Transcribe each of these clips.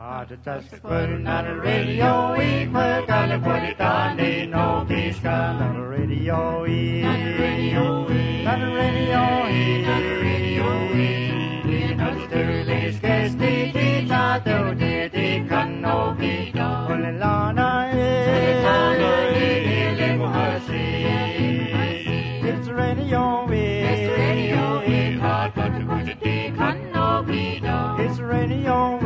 Just putting on the radio, we put on the put it on, they know this kind of radio, on the radio, on the radio, on the radio, in the Sterling's guest, they teach out the day, they can know me, only Lana, it's radio, it's radio, hard but the good they can know me, it's radio,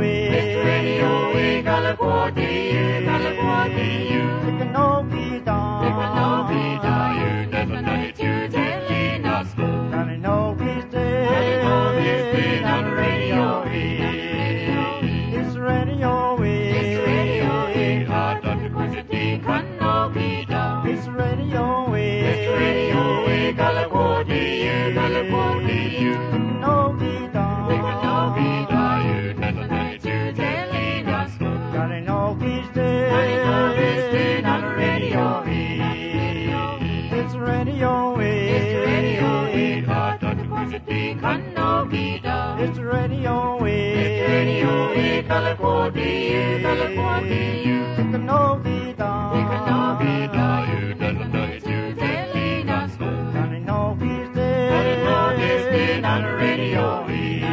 California, California, it can all be done. It can all be done. You never know it, you telling us. And I know he's dead. And I know he's dead on the radio. It's radio. It's radio. Hard on the good it can all be done. It's radio. It's radio. California, California, it can all be done. It can all be done. You never know it, you telling us. I know he's dead. I know he's dead on the radio. It's radio. It's radio. Hard on the good it can all be done. It's radio. It's radio. California, California, it can all be done. It can all be done. You never know it, you telling us. I know he's dead. I know he's dead on the radio.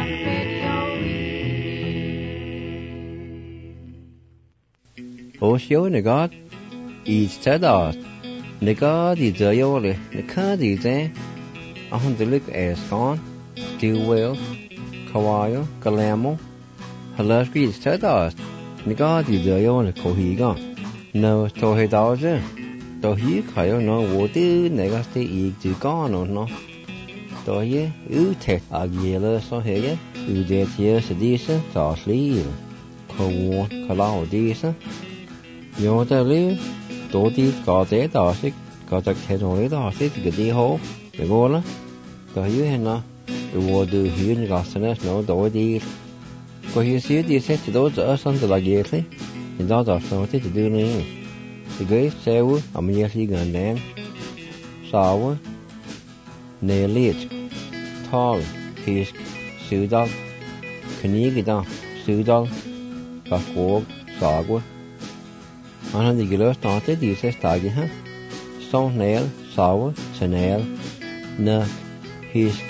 Osho Nagad is Tadas. Nagad is a yoli, Nagad is a Ahundelik Ascon, Stillwell, Kawayo, Galamo, Halaski is Tadas. Nagad is a yoli Kohiga. No, Tohedaja. Tohi Kayo no water negaste eat to gone or no. Toye, Ute, Agiela, so here, Udet here, Sedisa, Tossly, Kawan, Kalao, Disa. Yo ta li tổ ti có tế tỏ xích có chắc thế rồi tỏ xích cái đi hố để vô lá có hiếu hen nó vô từ hiếu có sân nó tổ đi có hiếu xíu đi xét thì tổ trở sân từ là gì thế thì đó tỏ nó thế thì đưa này thì cái xe á ông nghe xí gần đen sao á nề liệt tall his sự đó cái ní cái đó sự đó và của sao quá anh đi gửi nó tới đi sẽ start gì ha son nail sour chanel nơ hisk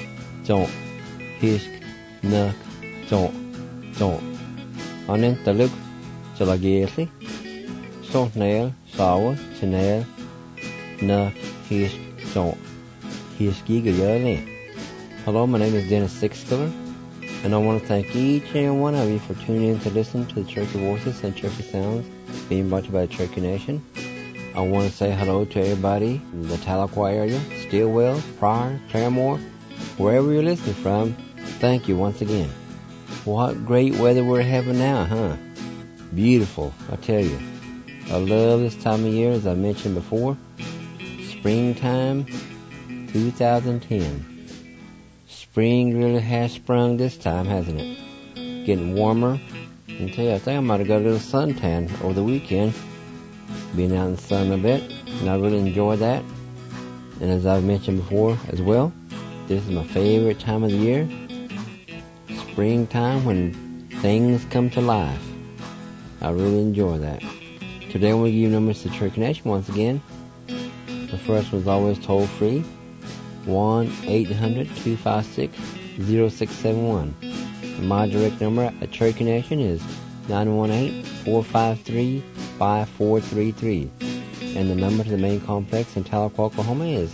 nơ chọn anh em ta lúc cho là gì thế son nail sour chanel nơ hisk gì cái gì này. Hello, my name is Dennis Sixkiller, and I want to thank each and every one of you for tuning in to listen to the Cherokee Voices and Cherokee Sounds being brought to you by the Cherokee Nation. I want to say hello to everybody in the Tahlequah area, Stillwell, Pryor, Claremore, wherever you're listening from. Thank you once again. What great weather we're having now, huh? Beautiful, I tell you. I love this time of year, as I mentioned before. Springtime 2010. Spring really has sprung this time, hasn't it? Getting warmer. And tell you, I think I might have got a little suntan over the weekend. Being out in the sun a bit, and I really enjoy that. And as I've mentioned before as well, this is my favorite time of the year. Springtime, when things come to life. I really enjoy that. Today I'm going to give you numbers to Cherokee Nation once again. The first one's always toll free. 1-800-256-0671. My direct number at Cherokee Nation is 918-453-5433. And the number to the main complex in Tahlequah, Oklahoma is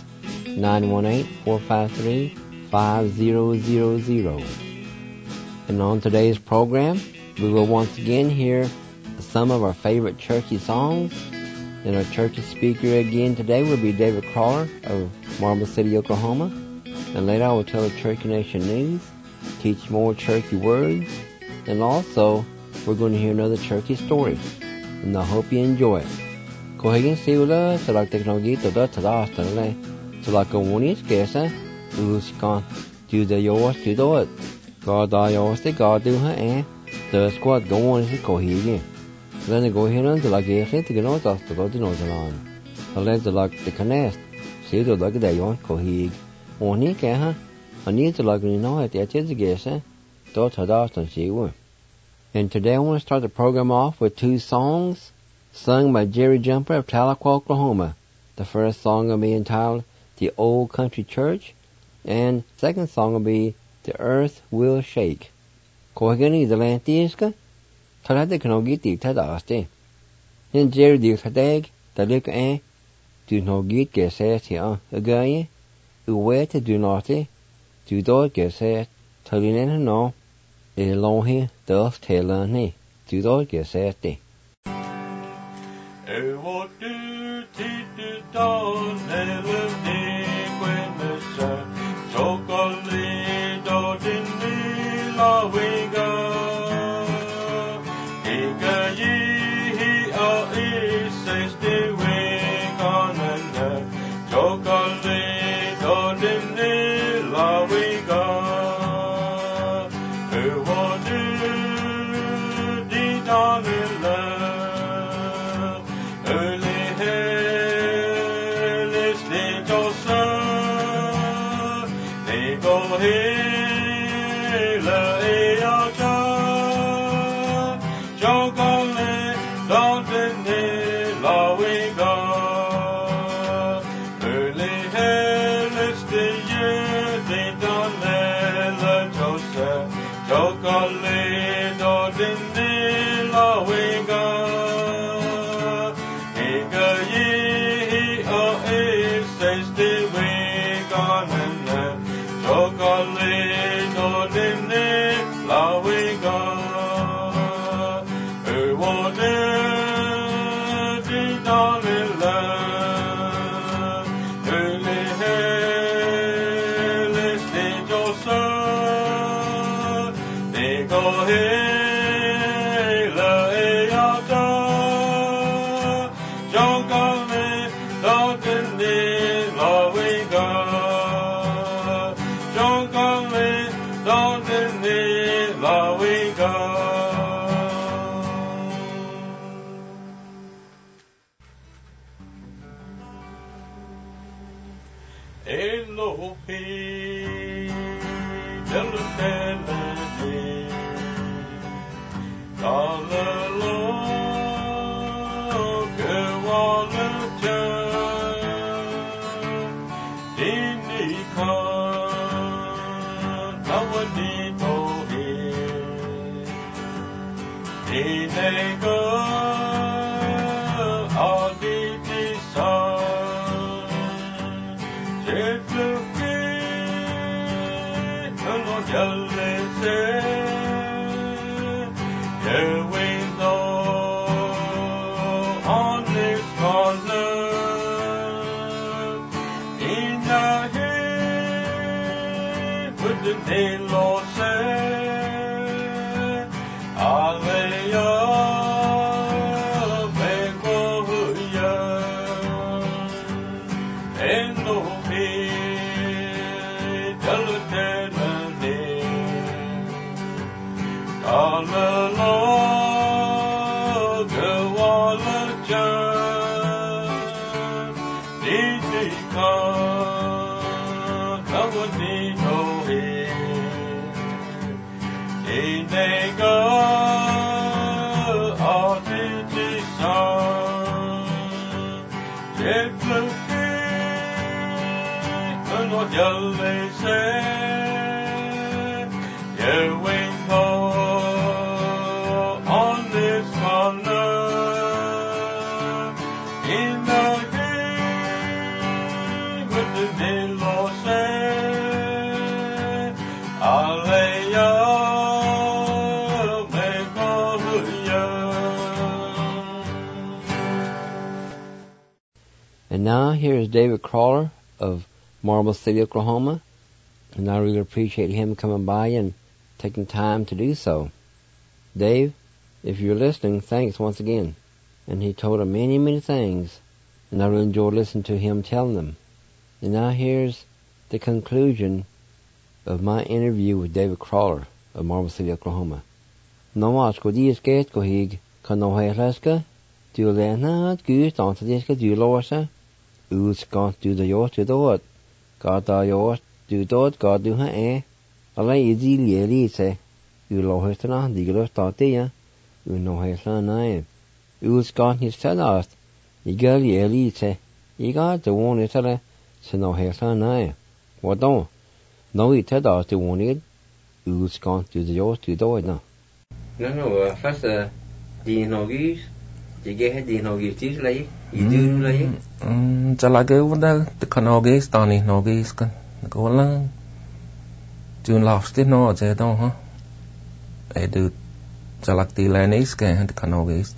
918-453-5000. And on today's program, we will once again hear some of our favorite Cherokee songs. And our Cherokee speaker again today will be David Crawler of Marble City, Oklahoma. And later I will tell the Cherokee Nation news, teach more Cherokee words, and also we're going to hear another Cherokee story. And I hope you enjoy it. Go ahead and see with us, so like technology to the today. So like a one is guess, who's gone to the yours to do it. God, yours, they God do her, the squad go on is go here. Then they go here until I get it to get out of the road in Ozalan. I let the like the canest, see the like they want go here. Only can I need to like you know at the edge of the guess, don't have and see one. And today I want to start the program off with 2 songs sung by Jerry Jumper of Tahlequah, Oklahoma. The first song will be entitled The Old Country Church, and the second song will be The Earth Will Shake. Kohagani the Lantiska, Talade Kanogiti Tadaste. In Jerry the Tadag, the Lick do no git get set here again, uwe to do nothing, do dot get set, Talinen no, a long here, does tailor ne, do dot get set. What do to dawn never dig when the sun chocolate dot in the lawiga. Ega ye a is says the way on and chocolate dot in the lawiga. What do the dawn And now here is David Crawler of Marble City, Oklahoma, and I really appreciate him coming by and taking time to do so. Dave, if you're listening, thanks once again. And he told him many, many things, and I really enjoyed listening to him telling them. And now here's the conclusion of my interview with David Crawler of Marble City, Oklahoma. No más ko dies geht ko hig kan no heslaska du lena gut on to dies du losa us kan du the yo to dot God da yo do dot God do ha alai easy li se lo hết nó đi cái đó tê á nó hết là này con hít thở đó cái gì lý thế cái chỗ này thế là sẽ nó hết là này hoạt động nó hít thở đó chỗ này con từ đó nó phát đi nó cái hết đi nó cái chứ lấy gì lấy chả là cái vấn đề cái nó cái tao này nó cái cái là chun lost it no je to ha e du jalakti lanis ke han kanogist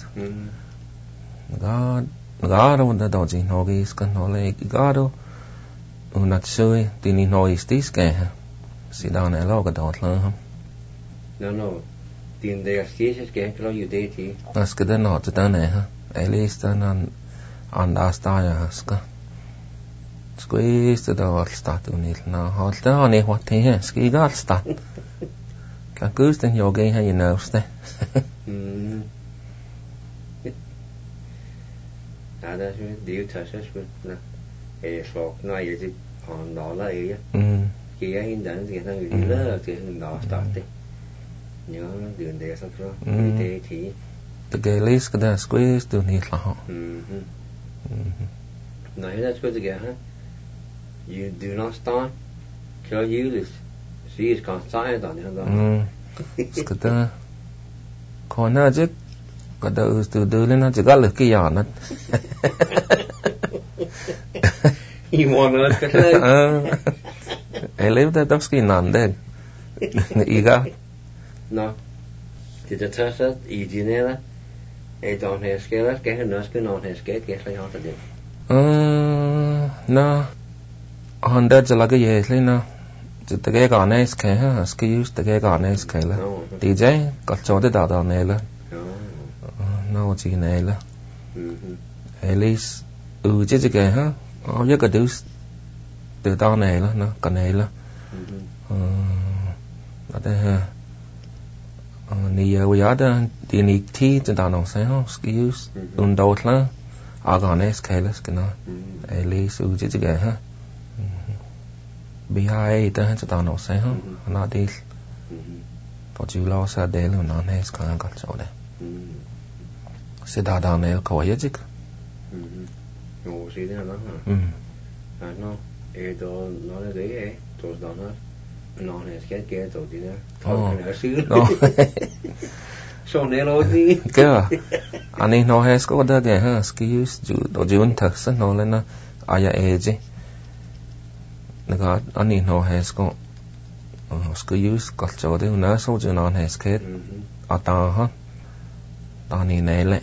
ga ro da do ji nogis kan no le ga do una tsui tini noistis ke ha si da na lo ga do la ha no tin de astis ke lo you de ti as ke da no ta na ha e least an da sta ya ska squeeze the door start unil na halt ani what the ski gal start kan kusten yoga ha you know ste da så det tar sig så e så na ju det han då la ju ki ya hin dan cái thằng gì đó thì nó start đấy nhớ đường để sao đó để thì the galis kada squeeze to ni la na hela squeeze again ha you do not start till you this see is constant on the skata kona je kada ustu dulena je gal ki ya na you want to get elev da dovski nande iga no det der tøser i dinera don't have skillet get no skal not have skillet get like how to do na Honda jala ke ye le na jit ke ga na iske ha ske use te ga na iske la DJ ka chode da ne la no chi ne la elis u je ke ha o ye ka dus từ da ne la na ka ne la da ha ni ya da di ni ti da no se ha ske use un do la a ga na iske la ske na elis u je ke ha BI ta cho tao nó sẽ không nó đi có chịu lo sa để luôn nó này có ăn cắt chỗ đấy sẽ đào đào này có gì chứ ngủ gì đó hả nó đó nó là đấy ấy tôi đó nó này cái kia tôi thì nó nó xứ xong này rồi đi cái anh ấy nó hay có đó cái ha skills chủ đồ chịu thật sự nó lên nó ai chứ naga ani no has ko sko use ko chode na so je non has ke ata ha tani ne le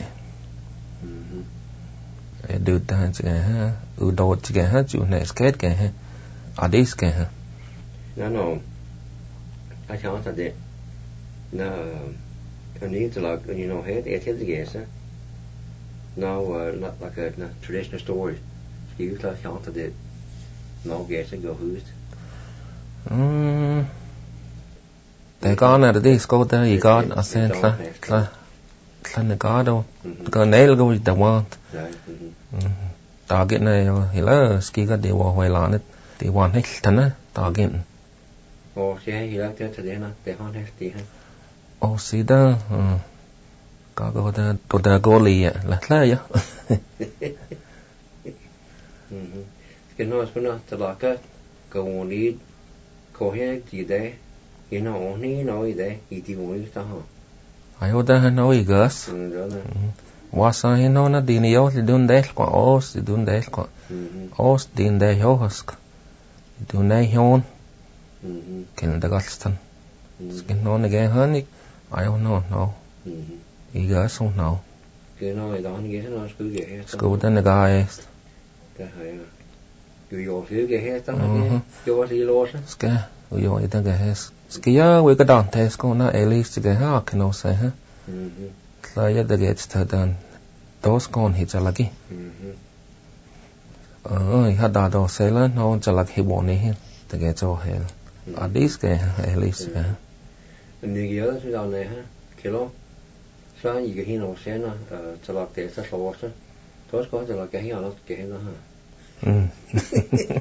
e du ta che ha u do che ha chu ne sket ke ha adis ke ha no I can't say that no I need to like you know head it is yes now not like a traditional story you like can't say that nó ghé sẽ go hút แต่ก็น่ะดิสก็ได้อีกอ่ะเซนละน่ะก็ดูก็ไหนแล้วก็แต่ว่าตาเก็ตเนี่ยเห็นแล้วสกีก็เดี๋ยวไว้หลานเนี่ยเดี๋ยววันให้ทันนะตาเก็ตโอ้ใช่เห็นแล้วจะเดี๋ยวนะเดี๋ยวห้องให้ตีให้โอ้สิด้าก็ได้ตัวเดโกลีอ่ะละเยอะ cái nóจะlà cái đi có hết gì đấy cái nó nói đấy thì muốn sao hả ai ở đây nói gas wasa he no na dinio li dun del ko os dun del ko os din de hosk dun nei hon ken da gastan skin no ne ge hanik I don't know no I gas on no cái nó đó như thế nó cứ ghé sko da ne guys cái hay yo phía cái hết đó yo thì lo sao ska yo ita ge hes skia we ka dan tes ko na elis ge ha kno se ha la ya da ge sta dan dos kon hi chalaki ha da do se la no chalak hi boni hi da ge cho he adis ge elis ge ni ge đó đó này ha kilo sáng gì cái hi nó sẽ nó chalak te sa lo sa dos ko chalak cái hi nó cái nó ha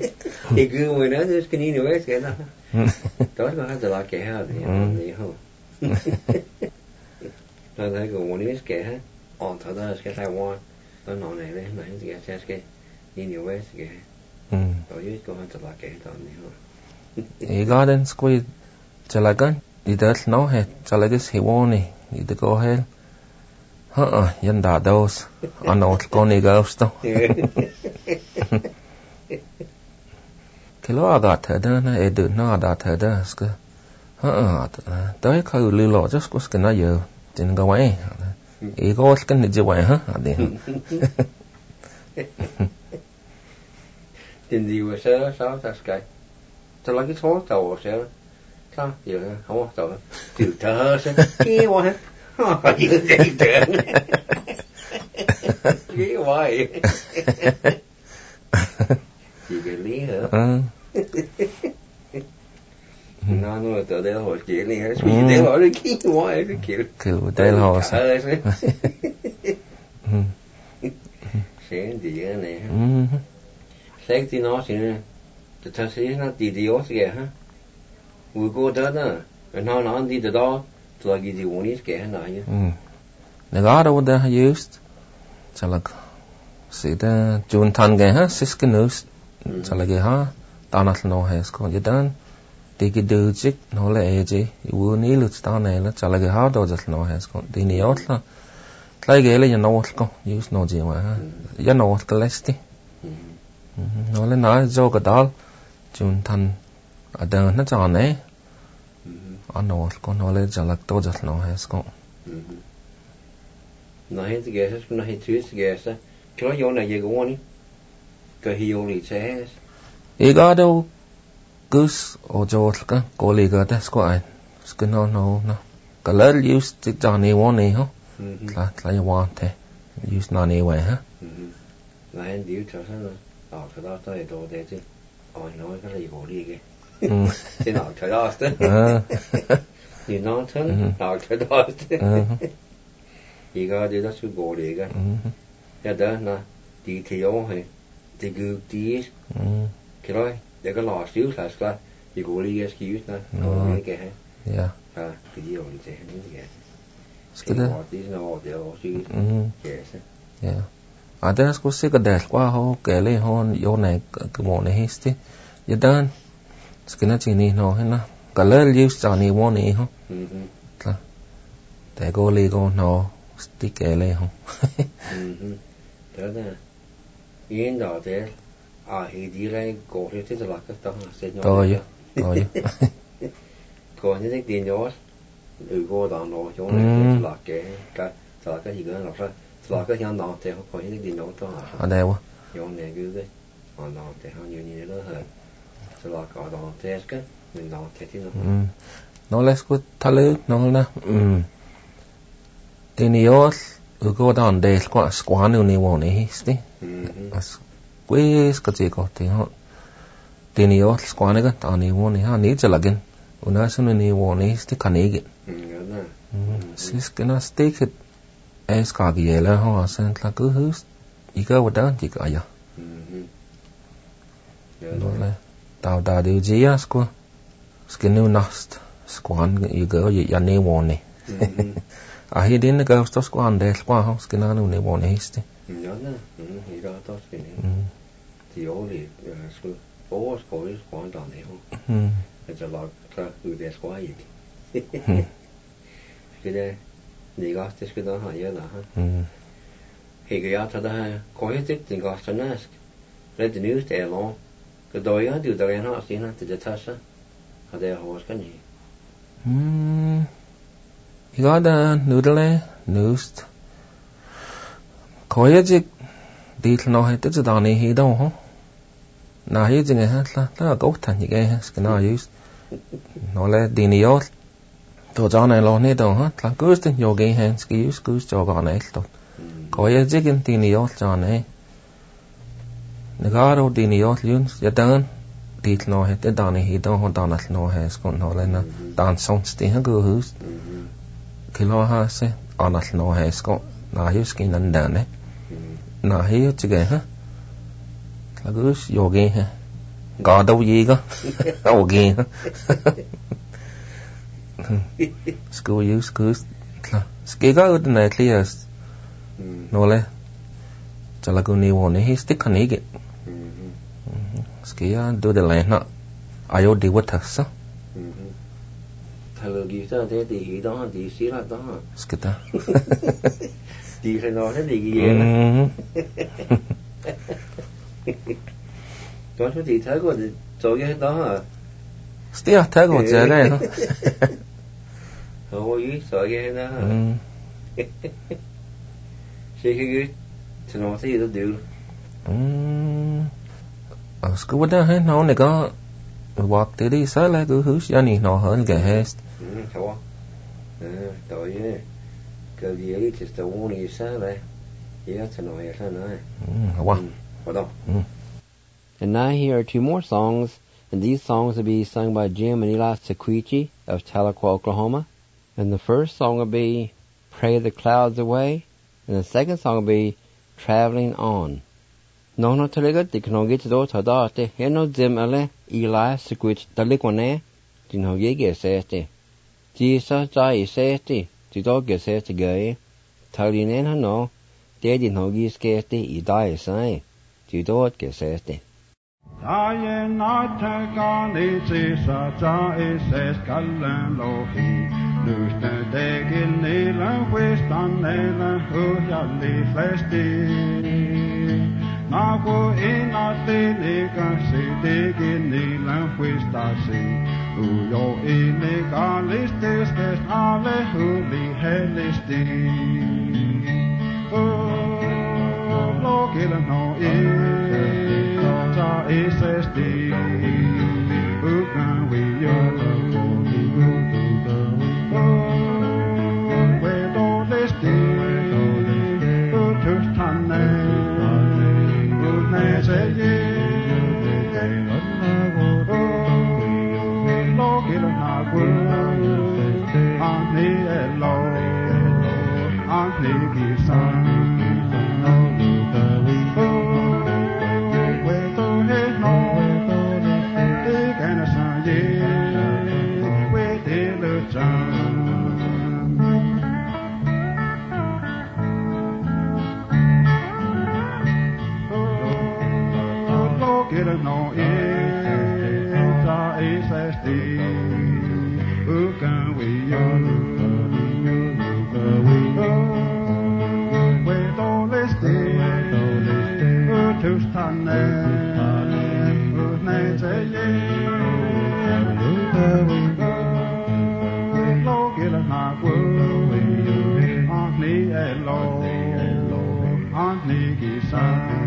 thì cứ người nói cái gì nữa cái đó đó là cái là cái ha thì không Nó thấy cái one is cái ha, on thở đó cái Taiwan, nó nói này đấy, nói cái sẽ cái in US cái, rồi US có hơn là cái đó nữa. I garden squid, cho lại cái đi tới nó hết, cho lại cái gì vô này, đi tới cô hết, dân đã đâu, anh nói con này ghost đâu. Cái lo gạt thở đó, nó được nó gạt thở đó, tới khơi lưu lộ just có cái nói giờ, trên cái vậy, ý có cái này chưa vậy hả? Đi. Trên gì mà sao cái, cho lấy cái số tàu sao, sao giờ không có tàu, từ thở sao, kia quá ha, phải giữ dây tưởng, kia vậy, chỉ cái lý hả? Nó nói từ đây hồi chuyện này hết, chuyện đây hỏi cái kia quá cái kiểu đây là họ sẽ gì cái này ha, sẽ thì nó sẽ thật sự nó đi ớt kìa ha, vừa cô đó nó đi từ đó, từ cái gì muốn ít kìa nói nhá, 내가 알아보다 used, 잘라 시다 준 탄게 하 시스크누스 잘라게 하 따나스 노 해스코 일단 디기드직 노래 에지 우니르 스타네라 잘라게 하 도저스 노 해스코 디니오틀라ట్లా이게레 야노틀코 use 노지마 야노틀 클레스티 노래 나 조가달 준 탄 아다 나 자네 아노틀코 노래 잘락 도저스 노 해스코 nó hết cái gas, nó hết thứ gas á, cái nó vô này về cũng ngon cái hiệu này sẽ, 이거 도 gus 오조가 고리가 됐고 안, 스크노 color use 직장이 원해 호, 라 원해 use 나니 왜 하, là anh điều cho sao nó, cái đó tới đồ để chứ, nói cái này 고리 cái, thì nó cái đó chứ, thì nó thân, nó cái đó chứ. 이거 되다 수고 리가 야다 나 디테요 해 디그 디 그래 내가 라스유 사스가 이거 리가 스키우스나 이렇게 해 야 그게 언제 이게 스키다 어디서 나오죠 시 예스 야 아데스 코스가 될과 호 게레 혼 요네 그 뭐네 히스티 야단 스키나 지니 노 해나 color use 자니 원이 호 대고 리고 노 stick ele ho đó là yên đó thế thì đi ra cổ thì thế là cái đó sẽ nhỏ rồi còn những cái tiền nhỏ cô đàn nó chỗ này là cái gì đó là cái nhà nó thì họ có những cái tiền nhỏ đó ở đây quá nhỏ này cứ cái nó thì họ nhiều đó hơn là có đàn thế cái mình đàn thế thì nó lấy cái thằng lớn nó là Tinios ugo dan de squanu ni woni histi as quiz katiko tinho Tinios squaniga tani woni ha ni chalagin unasunu ni woni histi kanigi siskina stick es kagiela ho asen la ku hus iga wadan tika ya dole tao da de jia squa skinu nast squan iga ya ni woni Ahi din na gawsto sko ande kwa ho skina no ne woni histi. Ja na, ira to skini. Ti oli sko is kwa da ne ho. Et la tra u de sko ai. Skide ni gaste skida ha ya na ha. Hege ya ta da ko hitik tin gaste nask. Red news de lo. Ke do ya du da ha sina te tasa. Ha de ho skani. 이거 다 누들레 뉴스 거야지 디틀 너 해 뜻도 안 해. 히도 호 나히 중에 하라 고탄 이게 스나 유스 너래 디니요 또 전에 로네도 하 라쿠스트 요게 해 스키우스 쿠스 저거 안 했어 거야지 긴 디니요 전에 내가로 디니요 륜스 야단 디틀 너 해 뜻도 안 해. 히도 호 다나 너 해 스콘 너래나 단 손스티 하고 후스 kilo ha se anal no ha sko na hi skin nan da ne na hi chige ha lagus yogi ha ga đâu gì cơ yogi ha School use schools. Skiga ud na clears. No le. Jalaguni one he stick on it. Skia do the land not. Ayo di what us. Thằng gì sao thế thì đó thì xí là đó. Skita. Thì phải nói thế thì gì vậy? Có số thì thấy có chỗ cái đó à? Still thấy có chơi đấy. Thôi sợ cái đó. Sẽ cái nó sẽ được được. School đó hết nó này có walk tới đi sao lại cứ hướng ra này nó hơn cái hết. Thôi. Tội nhé. Cái gì ấy thì tao muốn đi sao lại? Vậy thì nói sao nói. Hold on. And now here are two more songs, and these songs will be sung by Jim and Eli Sequici of Tahlequah, Oklahoma. And the first song will be Pray the Clouds Away, and the second song will be Traveling On. No talaga di kano get do tada te heno Jim ale Eli Sequici talikwane di no ge sete. Ji sa jai sete di do ge sete ge. Talinen hano de di no ge skete I dai sai. Di do ge sete. I not take on it is such a says Callan Lohi. Lose the day in Nila, West on Nila, who shall leave Flesti. Now go in a Tilica, see dig in Nila, West I see. Who yo illegal is this, Ale who be hellisti. Oh, look at no is SD, who can we where all this day, who took Tane, who knows a year, look at a word, on the alone, on the sun. No is SD. Who can we with all this day? Who to stand there? Who's name's a year? Look at my world. Aunt me alone. Aunt me Gisa.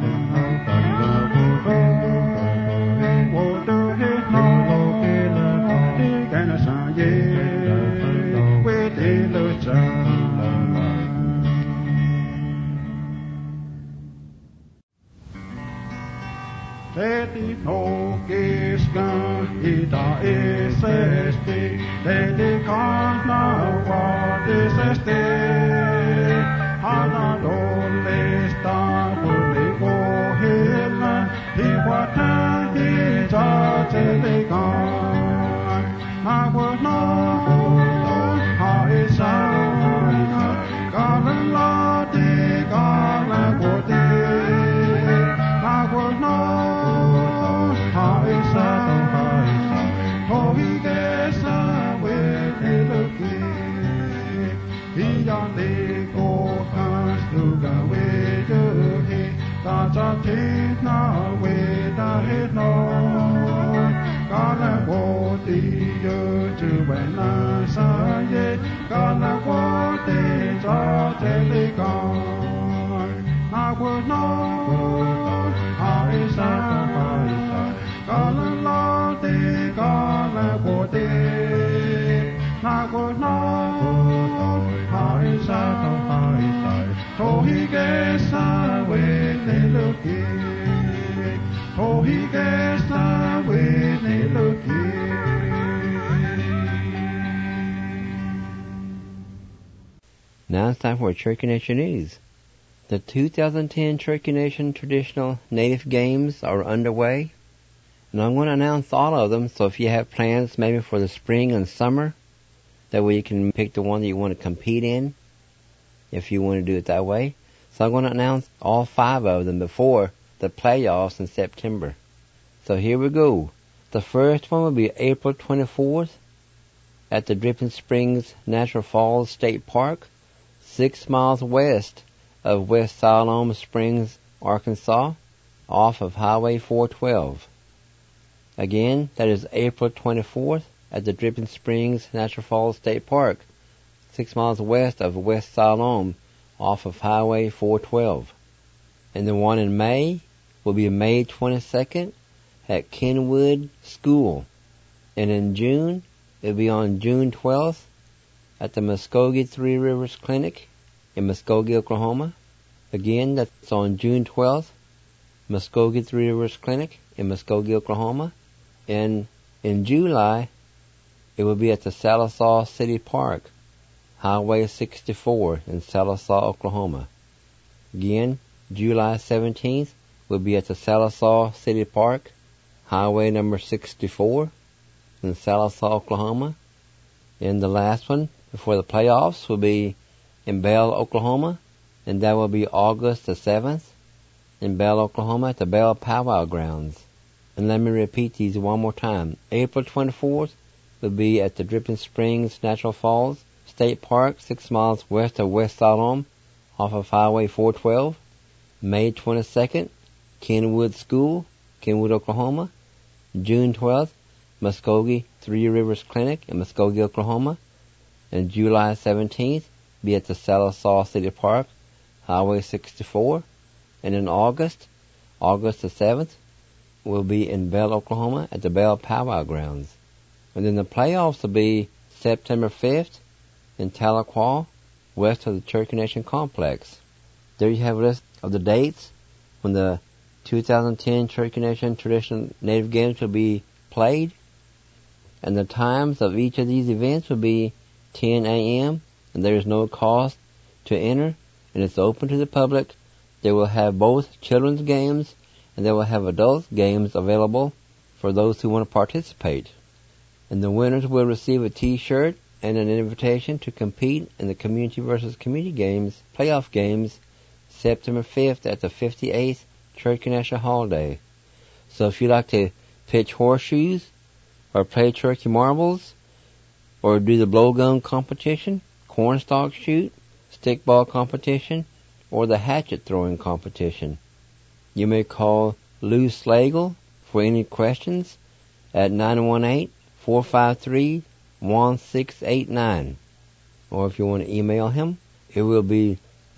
No kiskan ita esesti, dedicana vadesesti. Hana dolesta publico hela, diwata ita telekan. Nagwana ha isa, galala de galagote. Nagwana Now it's time for Cherokee Nation News. The 2010 Cherokee Nation Traditional Native Games are underway, and I'm going to announce all of them, so if you have plans maybe for the spring and summer, That way you can pick the one that you want to compete in, if you want to do it that way. So I'm going to announce all 5 of them before the playoffs in September. So here we go. The first one will be April 24th at the Dripping Springs Natural Falls State Park, 6 miles west of West Siloam Springs, Arkansas, off of Highway 412. Again, that is April 24th at the Dripping Springs Natural Falls State Park, 6 miles west of West Siloam, off of Highway 412. And the one in May will be May 22nd at Kenwood School. And in June, it will be on June 12th at the Muskogee Three Rivers Clinic in Muskogee, Oklahoma. Again, that's on June 12th, Muskogee Three Rivers Clinic in Muskogee, Oklahoma. And in July, it will be at the Sallisaw City Park, Highway 64 in Sallisaw, Oklahoma. Again, July 17th will be at the Sallisaw City Park, Highway number 64 in Sallisaw, Oklahoma. And the last one before the playoffs will be in Bell, Oklahoma, and that will be August the 7th in Bell, Oklahoma at the Bell Powwow Grounds. And let me repeat these one more time. April 24th will be at the Dripping Springs Natural Falls State Park, 6 miles west of West Siloam, off of Highway 412. May 22nd, Kenwood School, Kenwood, Oklahoma. June 12th, Muskogee Three Rivers Clinic in Muskogee, Oklahoma. And July 17th, be at the Sallisaw City Park, Highway 64. And in August the 7th, will be in Bell, Oklahoma at the Bell Powwow Grounds. And then the playoffs will be September 5th in Tahlequah, west of the Cherokee Nation Complex. There you have a list of the dates when the 2010 Cherokee Nation Traditional Native Games will be played. And the times of each of these events will be 10 a.m. and there is no cost to enter, and it's open to the public. They will have both children's games and they will have adult games available for those who want to participate. And the winners will receive a t-shirt and an invitation to compete in the Community versus Community Games, playoff games, September 5th at the 58th Cherokee National Holiday. So if you like to pitch horseshoes, or play Cherokee marbles, or do the blowgun competition, cornstalk shoot, stickball competition, or the hatchet throwing competition, you may call Lou Slagle for any questions at 918-453-1689. Or if you want to email him, it will be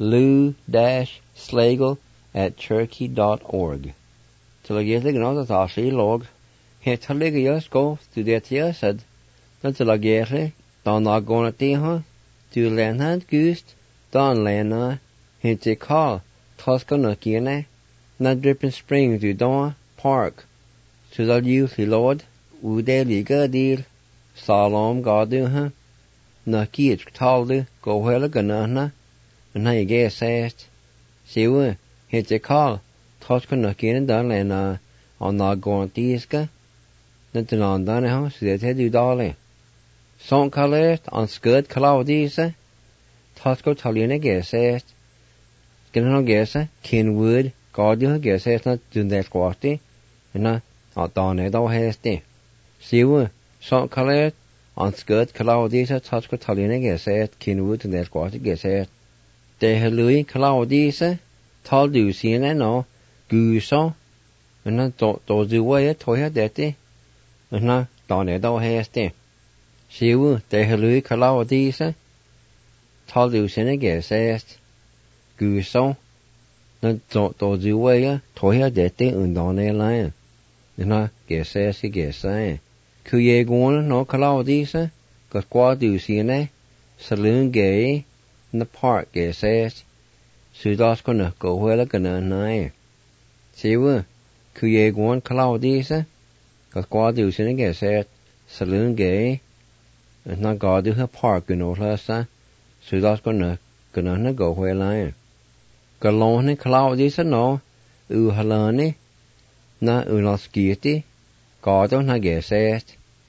lou-slagle@cherokee.org. Till I get the gnod that I log, he talig yes go to that yes said, not till I get it, don't not going at the huh, to land hand gust, don't land he to call, Toscanukine, not Dripping Springs to Dawn Park, to the youthly Lord, Ude Liga deal, Salom Gadu, huh? Nucky it talde, go well a gunna, and I guess asked. See what, he to call, Toscanukine, don't land on not going at the iska, not to non done house, that had you dolly. Son colored on scud Claudisa, Tosco Taliana guess asked. Get no guess, Kenwood, Guardian guess asked not doing that quality, and not done it all has day. See what, son colored on scud Claudisa, Tosco Taliana guess asked, Kenwood and that quality guess asked. De Louis Claudisa, Tall do see and no, Gooso, and not do the way to her daddy, and not done it all has day. See what, de Louis Claudisa, Tall do see and guess asked. Gooso, not do the way to her daddy and done it line. And not guess asked, guess saying. Kuye going no Claudisa, got quad do see and saloon gay in the park guess asked. So that's gonna go well again. See what? Kuye going Claudisa, got quad do see and guess asked. Saloon gay, and not go to her park, you know, last time. So that's gonna go where line. Galone Claudisa no, Halani, na unoskiti, Gardo na guess asked.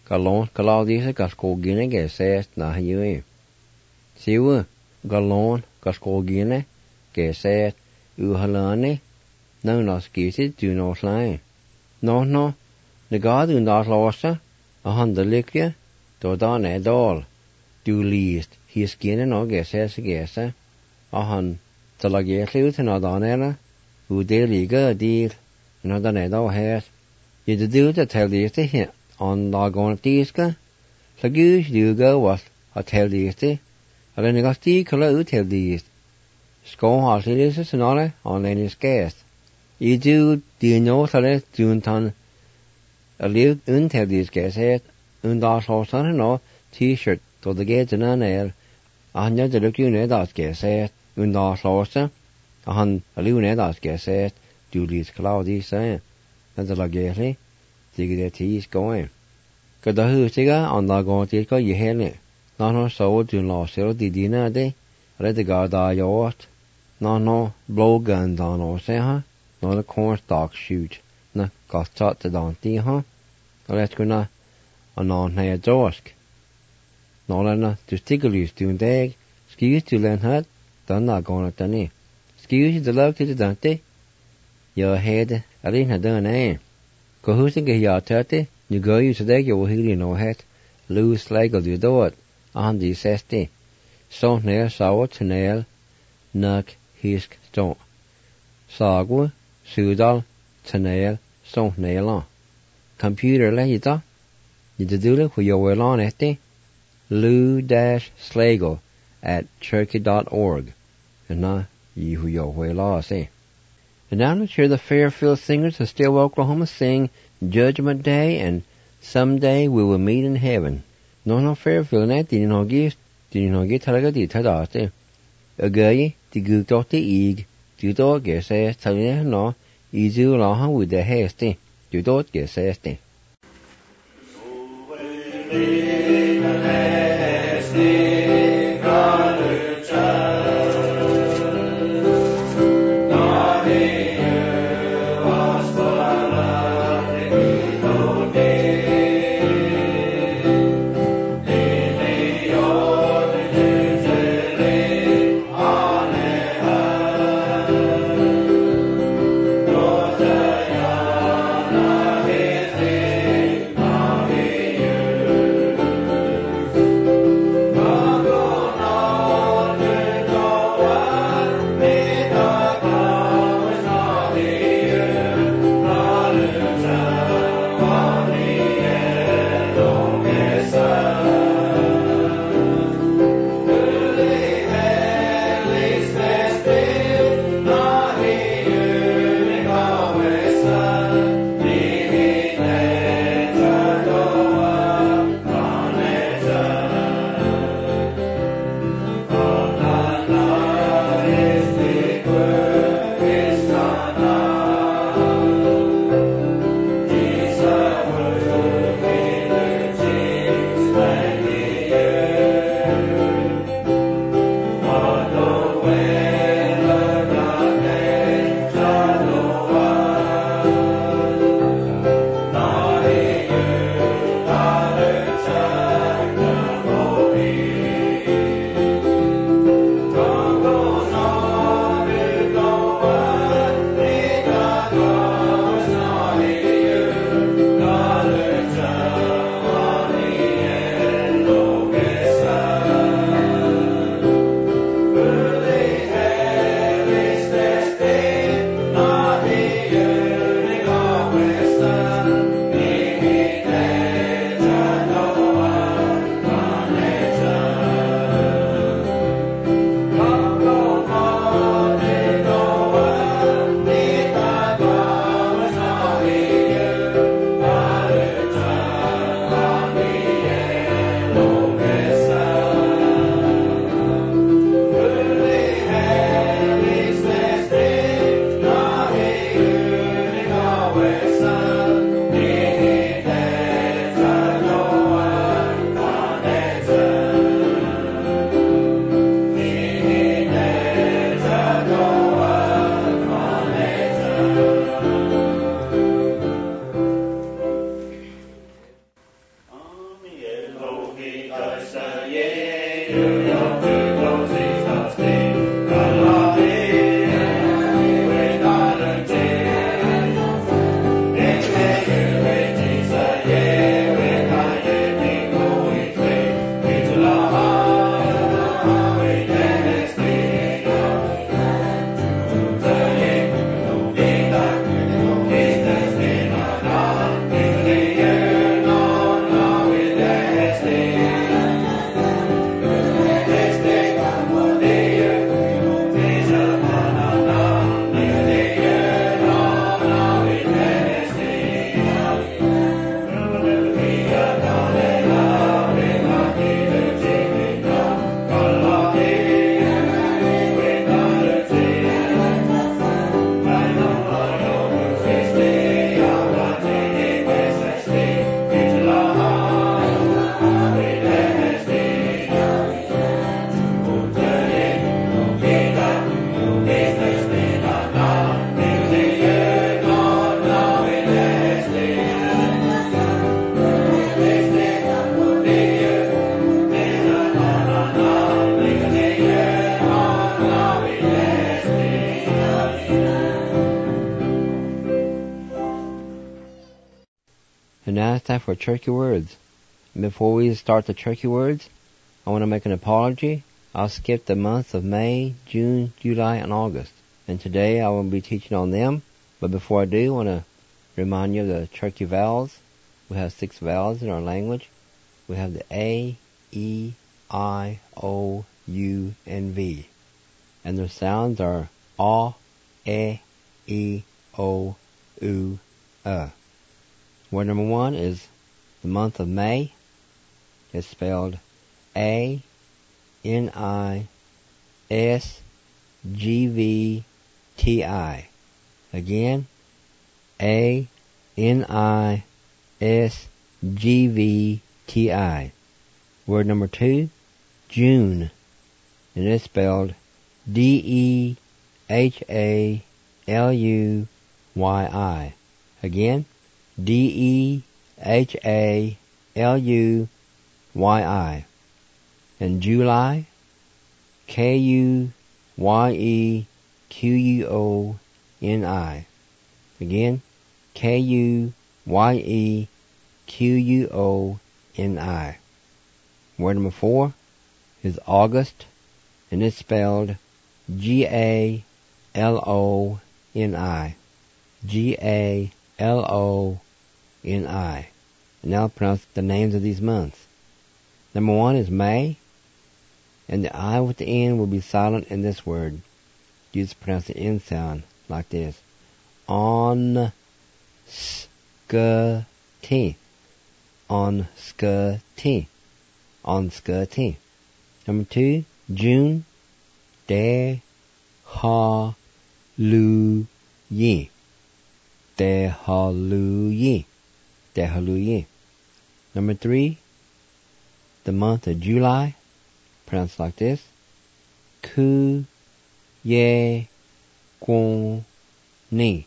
galon Claudius Gascogine Gesset na Hue. Siwe galon Gascogine Gesset Uhalane no skisi do no line. No, the God do not lost a hundelikje do dan edol. Do least he skin no Gesset a hun till I get you to not on era who daily good deal no dan edol has. You do to tell these to him on lagon tiska. So goose do go was a tell these to. And then you got the color tell these. Sko has it and all on any scarce. You do know that Juntan a live until these guys head, and that's all son no t-shirt to the gates and an air. And you look you know that's guys head, and that's all son. A live net that's guys head, do these cloudy saying. And the laggy, dig their teeth going. Got the who cigar on the go to go you hear it. No so to lost zero the dinner day. Let the guard die yacht. No blow gun down or say huh. No the cornstalk shoot. No got shot to Dante huh. Let's go na a non hair josk. No na to stickle you to dag. Excuse to learn hat. Done not going to any. Excuse the love to the Dante. Your head I didn't have done Go who's to get your 30. You go you today you will heal no hat. Loose leg of the door. On the 60. So near sour to nail. Nuck hisk stone. Sagwa, Sudal, Tanail, so nail on. Computer later. You do it for your well on at Lou-Slagle at Cherokee.org. And now you who your well on say. And now let's hear the Fairfield Singers of Still, Oklahoma sing Judgment Day and Someday We Will Meet in Heaven. No Fairfield net didn't know get talaga di tadate. A guy, the good doctor eag, do dog get says, telling no, easy along with the hasty, do dog get sasty. time for Turkey Words. And before we start the Turkey Words, I want to make an apology. I'll skip the months of May, June, July, and August. And today I will be teaching on them. But before I do, I want to remind you of the Turkey vowels. We have 6 vowels in our language. We have the A, E, I, O, U, and V. And their sounds are A, E, O, U, Word number 1 is the month of May. It's spelled A-N-I-S-G-V-T-I. Again, A-N-I-S-G-V-T-I. Word number 2, June. And it's spelled D-E-H-A-L-U-Y-I. Again, D-E-H-A-L-U-Y-I. And July, K-U-Y-E-Q-U-O-N-I. Again, K-U-Y-E-Q-U-O-N-I. Word number 4 is August, and it's spelled G-A-L-O-N-I. G-A-L-O-N-I. And now I'll pronounce the names of these months. Number 1 is May, and the I with the N will be silent in this word. You just pronounce the N sound like this. On sk-t. On sk-t. On sk-t. Number 2, June. De-ha-lu-yi. De-ha-lu-yi. De-ha-lu-yi. Number 3, the month of July, pronounced like this. Ku-ye-gon-ni.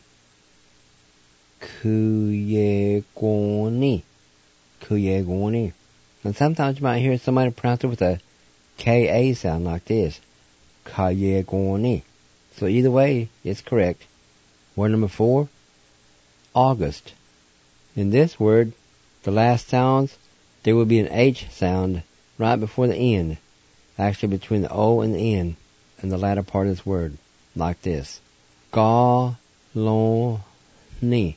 Ku-ye-gon-ni. Ku-ye-gon-ni. And sometimes you might hear somebody pronounce it with a K-A sound like this. Ka-ye-gon-ni. So either way, it's correct. Word number 4, August. In this word, the last sounds, there will be an H sound right before the N. Actually between the O and the N in the latter part of this word. Like this. Ga-long-ni.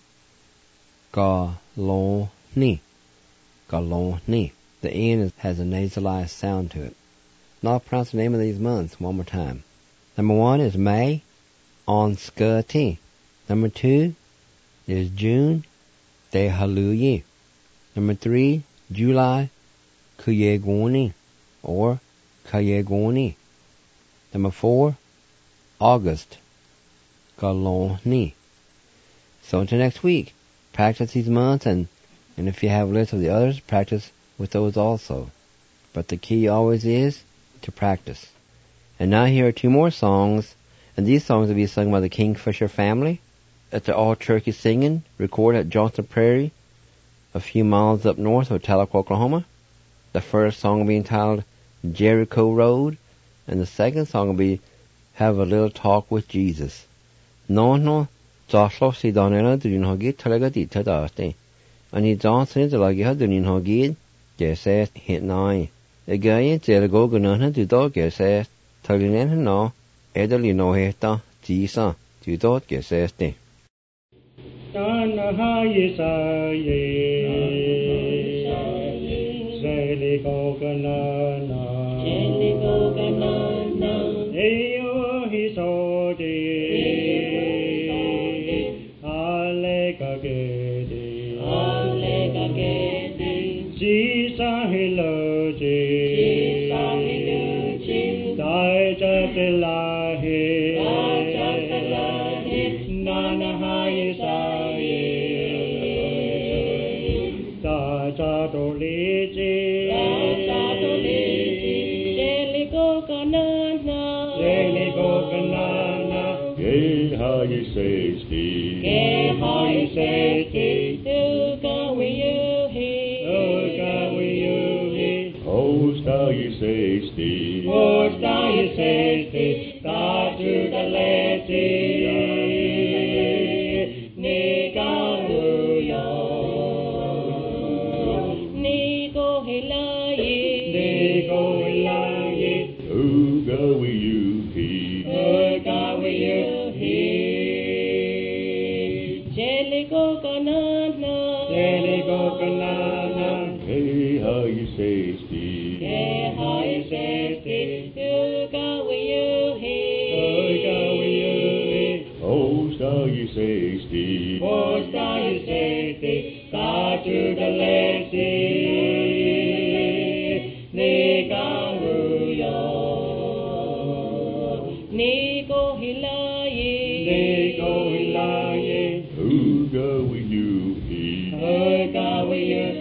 Ga-long-ni. Ga-long-ni. The N has a nasalized sound to it. Now I'll pronounce the name of these months one more time. Number 1 is May, on sk-t. Number 2 is June, de-ha-lu-yi. Number 3, July, ku-ye-gon-ni, or ka-ye-gon-ni. Number 4, August, ga-long-ni. So until next week, practice these months, and if you have a list of the others, practice with those also. But the key always is to practice. And now here are 2 more songs, and these songs will be sung by the Kingfisher family at the All Turkey Singing, recorded at Johnson Prairie, a few miles up north of Tahlequah, Oklahoma. The first song will be entitled Jericho Road, and the second song will be Have a Little Talk with Jesus. No, Joshua si Donella durin hogid talaga di tadaste. Ani Johnson talaga durin hogid, Jesse hit nine. Again, Jericho gunana du dog Jesse, Talinen no, Edali no heta, Jesus, du dog Jesse. Tanaha Yesaye, Seli Goganana, Eyo Hisodi, Alekagedi, Jesus Hiloji, Dajatelahi, Nanaha Yesaye, Dajatoliji, Jeliko Kanana, Geha Yesesti, Duka Wiyuhi, Hosta Yesesti, Tatu Daleti, Nikaluyo. you safety, posta you safety, ta to the lazy, ni kanguyo, ni go hilaye, who go with you, who go with you.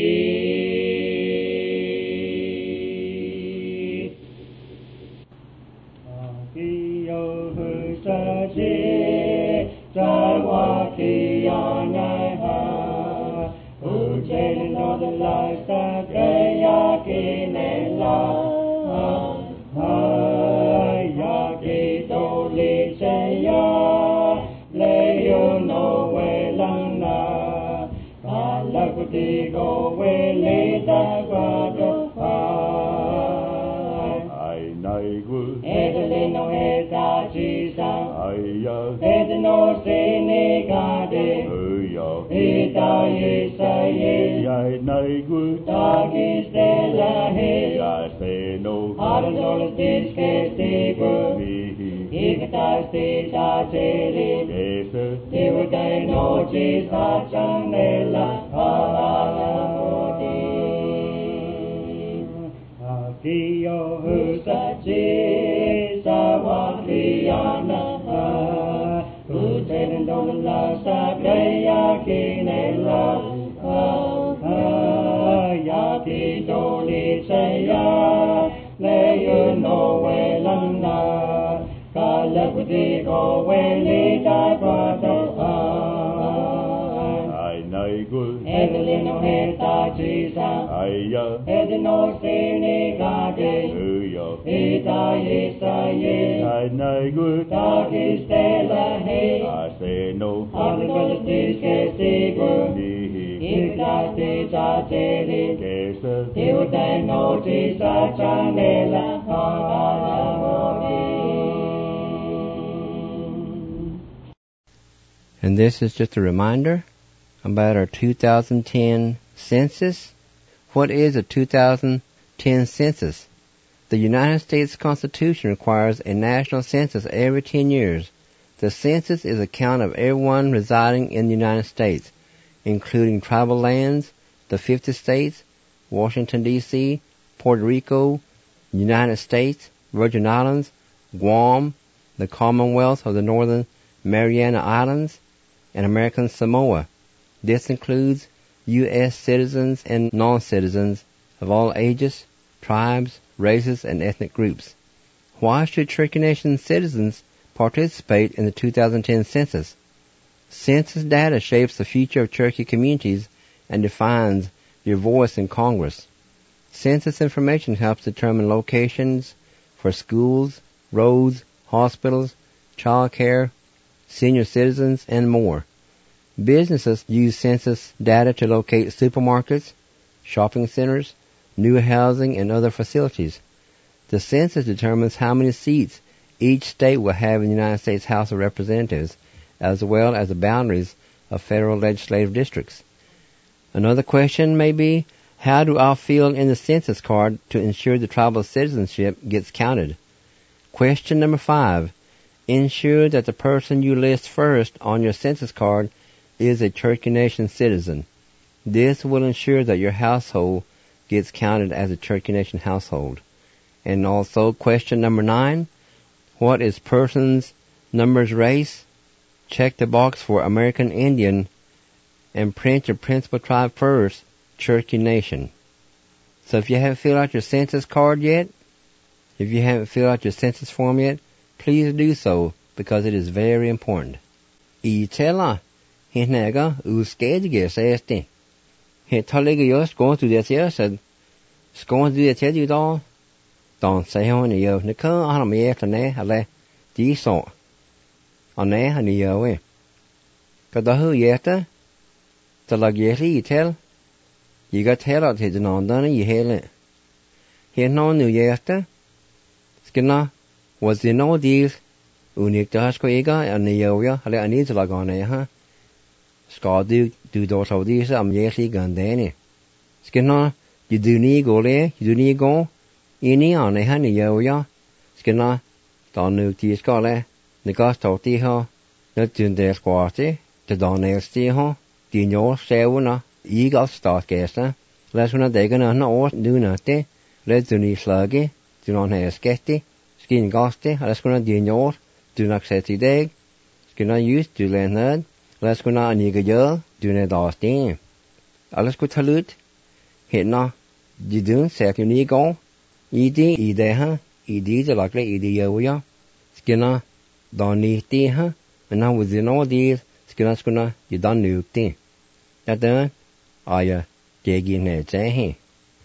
And this is just a reminder about our 2010 census. What is a 2010 census? The United States Constitution requires a national census every 10 years. The census is a count of everyone residing in the United States, including tribal lands, the 50 states, Washington, D.C., Puerto Rico, United States, Virgin Islands, Guam, the Commonwealth of the Northern Mariana Islands, and American Samoa. This includes U.S. citizens and non-citizens of all ages, tribes, races, and ethnic groups. Why should Cherokee Nation citizens participate in the 2010 census? Census data shapes the future of Cherokee communities and defines your voice in Congress. Census information helps determine locations for schools, roads, hospitals, child care, senior citizens, and more. Businesses use census data to locate supermarkets, shopping centers, new housing, and other facilities. The census determines how many seats each state will have in the United States House of Representatives, as well as the boundaries of federal legislative districts. Another question may be, how do I fill in the census card to ensure the tribal citizenship gets counted? Question number 5. Ensure that the person you list first on your census card is a Cherokee Nation citizen. This will ensure that your household gets counted as a Cherokee Nation household. And also question number 9. What is person's number's race? Check the box for American Indian and print your principal tribe first, Cherokee Nation. So if you haven't filled out your census card yet, if you haven't filled out your census form yet, please do so, because it is very important. Itela, hinega uskege sesti. Hitaliga yos going through this year said, "Going through this year all." Don't say on the yo. Nika on me after ne ale di so. On ne on the yo we. Kada hu yeta. The lag yeti tell. You got tell out his non done you hail it. He no new yeta. Skina was the no deals. Unik das ko ega and the yo ya. Ale ani to lag on ne ha. Ska do those of these yeti gandani. Skina you do need go there. You do need go. Ini on a honey yo ya, skina, don't know tis call the ghost of the ho, na tún déir squáte, te dánéilstí ho, díneor séuna, ígal stát gésta, leis una dégan na ó núnate, le dúní slagi, dún an sketi, skin gaste, leis gona díneor, dúnach sétí dég, skina jús dú lenad, leis gona aníga jël, dúne dástín. Alles go talút, hitna, di dún sékú ní gó, ídí idéha, ídí de lagle ídí jëwja, skina dánítíha, na wuzino díl, skina di dan núgtí. Nadán, ája, dégi nédzehi.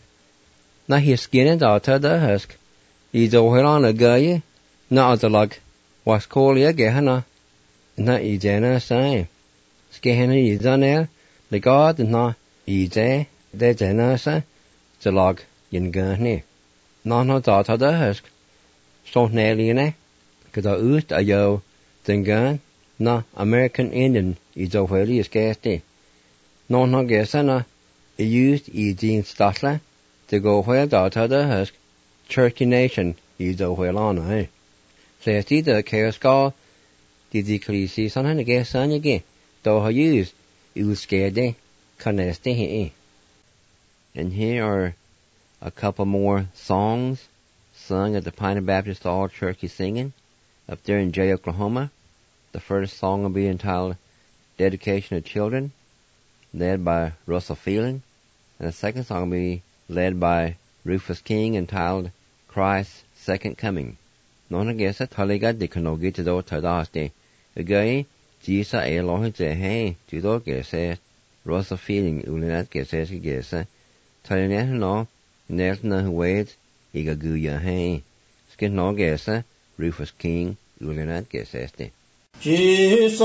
Na hi skina dáta da husk, ídóhirán a gaie, na adalag, was kólia gehana, na ídéna sáin. Skehena ídanél, le gád na ídé, de déna sa, dalag yin gahni. Na dáta da husk, stont nélíne, gada út a jau, den gan, na American Indian ídóhili is gæsti. Na gæsana, used ídín statla, de go hwyl dáta da husk, Cherokee Nation ídóhilana, Sétí da ceirskál, di clísi san hana gæsanigi, do ha used, úskede, canesti hi. And here are a couple more songs sung at the Pioneer Baptist All Cherokee Singing up there in Jay, Oklahoma. The first song will be entitled Dedication of Children, led by Russell Fielding, and the second song will be led by Rufus King, entitled Christ's Second Coming. Nona gesa taliga di kanogi to do tadaste. Again, Jisa Elohi Jehe, Judo gesa, Russell Fielding, Ulinat gesa, gesa, Talinet no, Neltna Wade, Igaguya Hay, Skin no gesa, Rufus King, Ulinat gesa. Jisa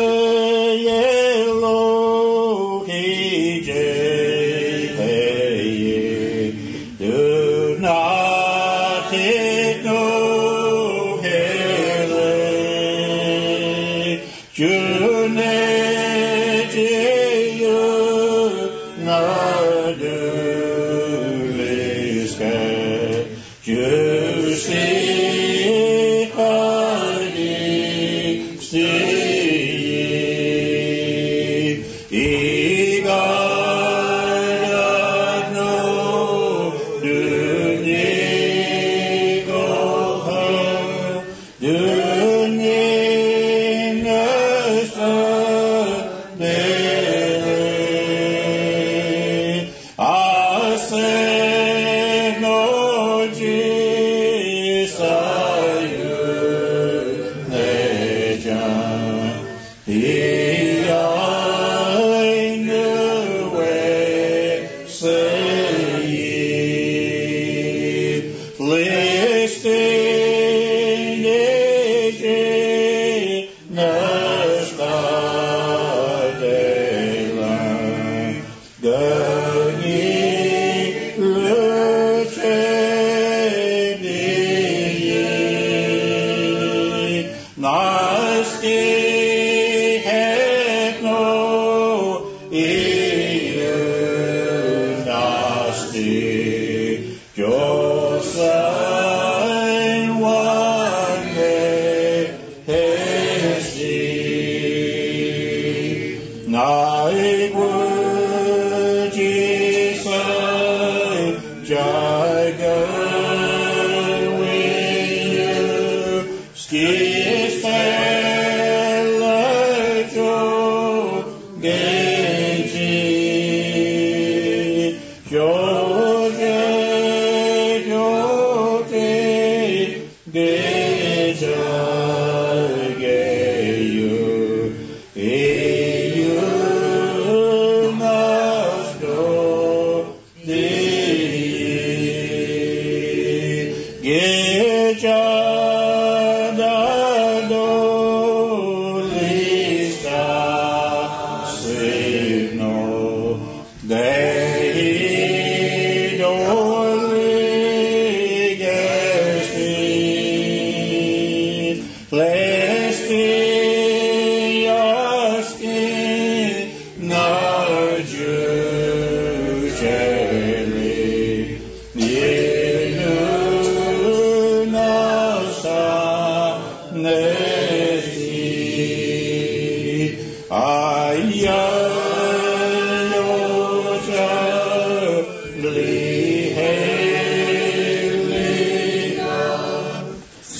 Elohi Jehe, do not take no hele, Junete you naduliska, Jusi Sa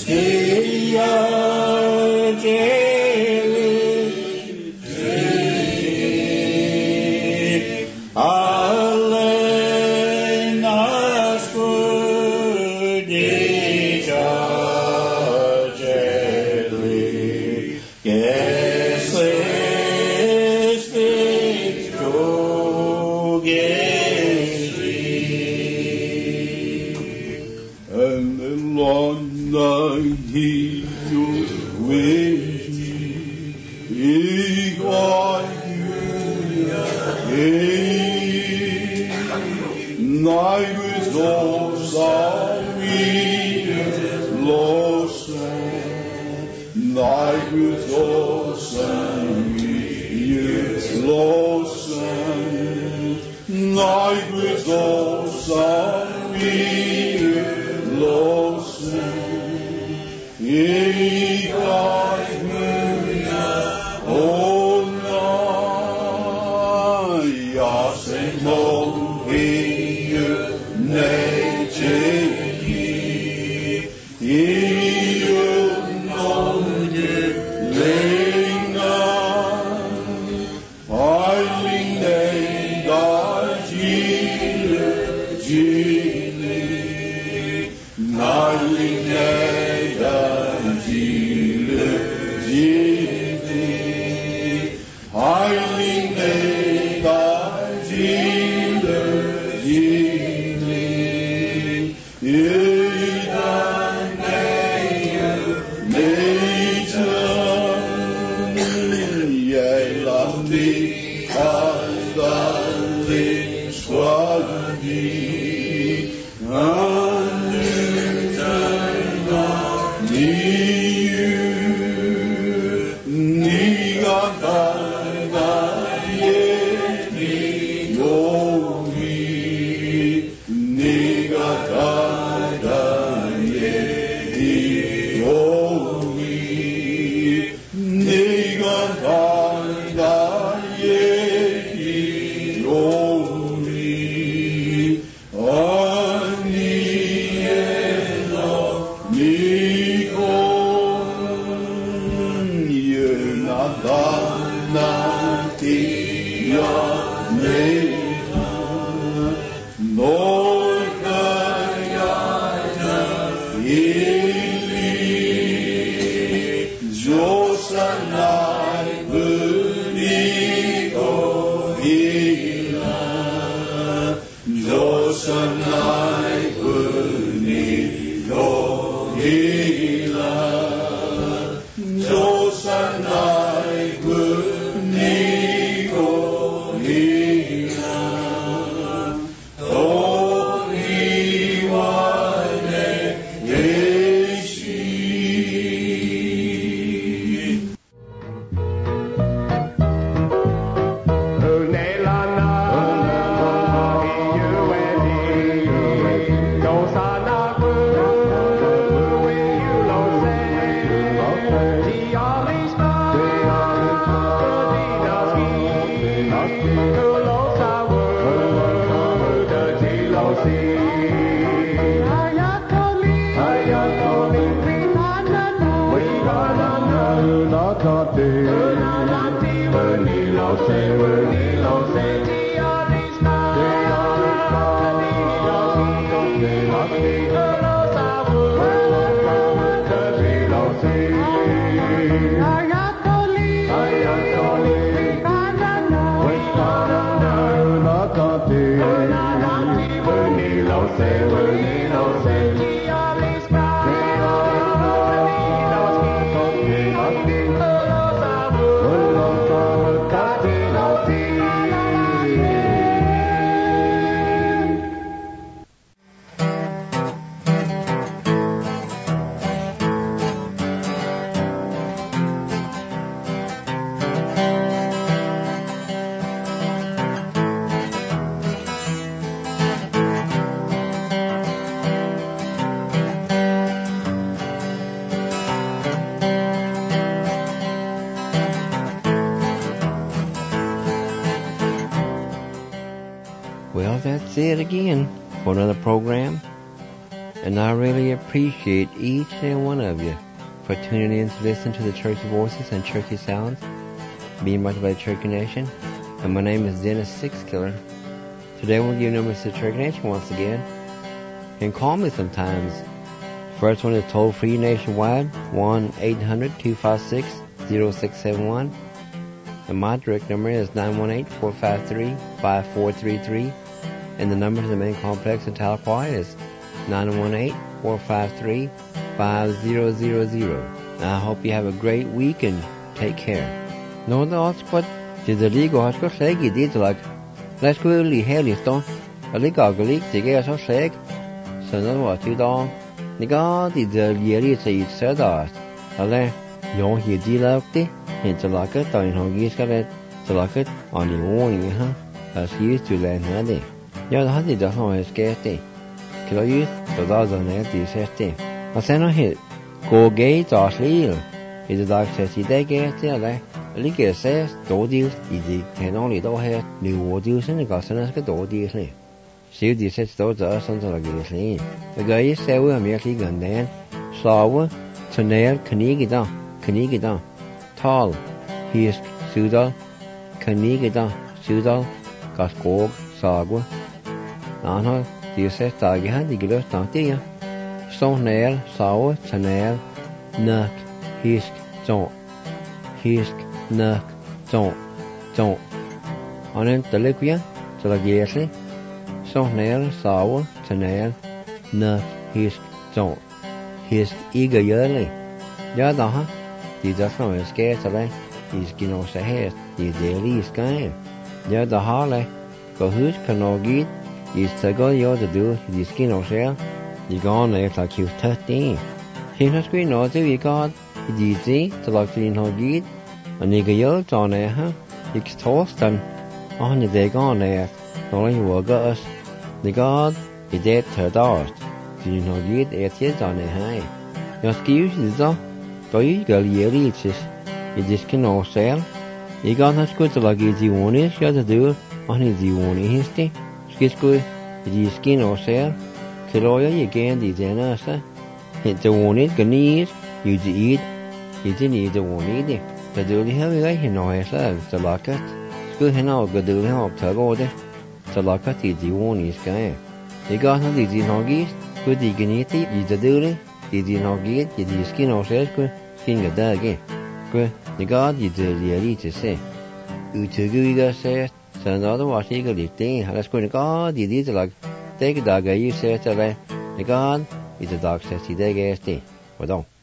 Well, that's it again for another program And I really appreciate each and one of you for tuning in to listen to the Churchy Voices and Churchy Sounds, being brought by the Churchy Nation. And my name is Dennis Sixkiller. Today we'll give numbers to the Churchy Nation once again. You can call me sometimes. First one is toll-free nationwide, 1-800-256-0671. And my direct number is 918-453-5433. And the number to the main complex in Tahlequah is 918-453-5000. I hope you have a great week and take care. No, that's what the legal has got say. You did like, let's go really hell stone. A legal leak to get us say. So no what you don't. The God is the yearly say said that. Ale, you hear the lofty, into like it, or in Hoggies got it, to like it on the warning, huh? As used to land handy. You're the honey does not escape. Kill you, the dogs on it, you said. I send on hit. Go gate or sleep. Is the dog says he they get there. A league says, do deals, easy, can only do have new deals in the gossip as do deals. See the sets those are something like this. The guy is say we are merely gun then. Saw to nail, Canigida, tall, he is Sudal, Canigida, Sudal, Gaskog, Sagwa. Anna, the set dog had the gillis down there. Stone nail, saw, to nail, nuck, hisk, don't. Hisk, nuck, don't. On in the liquia, to the gearsly. Stone nail, saw, to nail, nuck, hisk, don't. Hisk, eager yearly. Yada, the different is scared today. He's getting off the head, the daily is kind. Yada, Harley, go who's can get. He's to go you to do the skin of shell. You gone there like you're 13. He's not screen or you got it's easy to like clean her get. And you go on there, huh? You can toast them on the day gone there. Only you will go us. The God is dead to dust. Clean her get 8 years on the high. Your excuse is though. Do you go yearly? It's just you just can all sell. You got not good to like easy one is you have to do on his one history. Skis good, the skin or sell. Kiloya, you gain the Zanasa. Hit the one it, Ganese, you eat, you didn't eat the one eating. The duty have you like, you know, I said, the locket. School him out, good do help to go there. The locket is the one is guy. You got not the Zinogis, good the Ganeti, you the duty, the Zinogit, the skin or sell, good, skin a dog again. Good, the God, you do the elite to say. You to go, you got said. So another was eager thing. Let's go to God, you did like take a dog, you said to the God is the dog says he did get. Well, don't.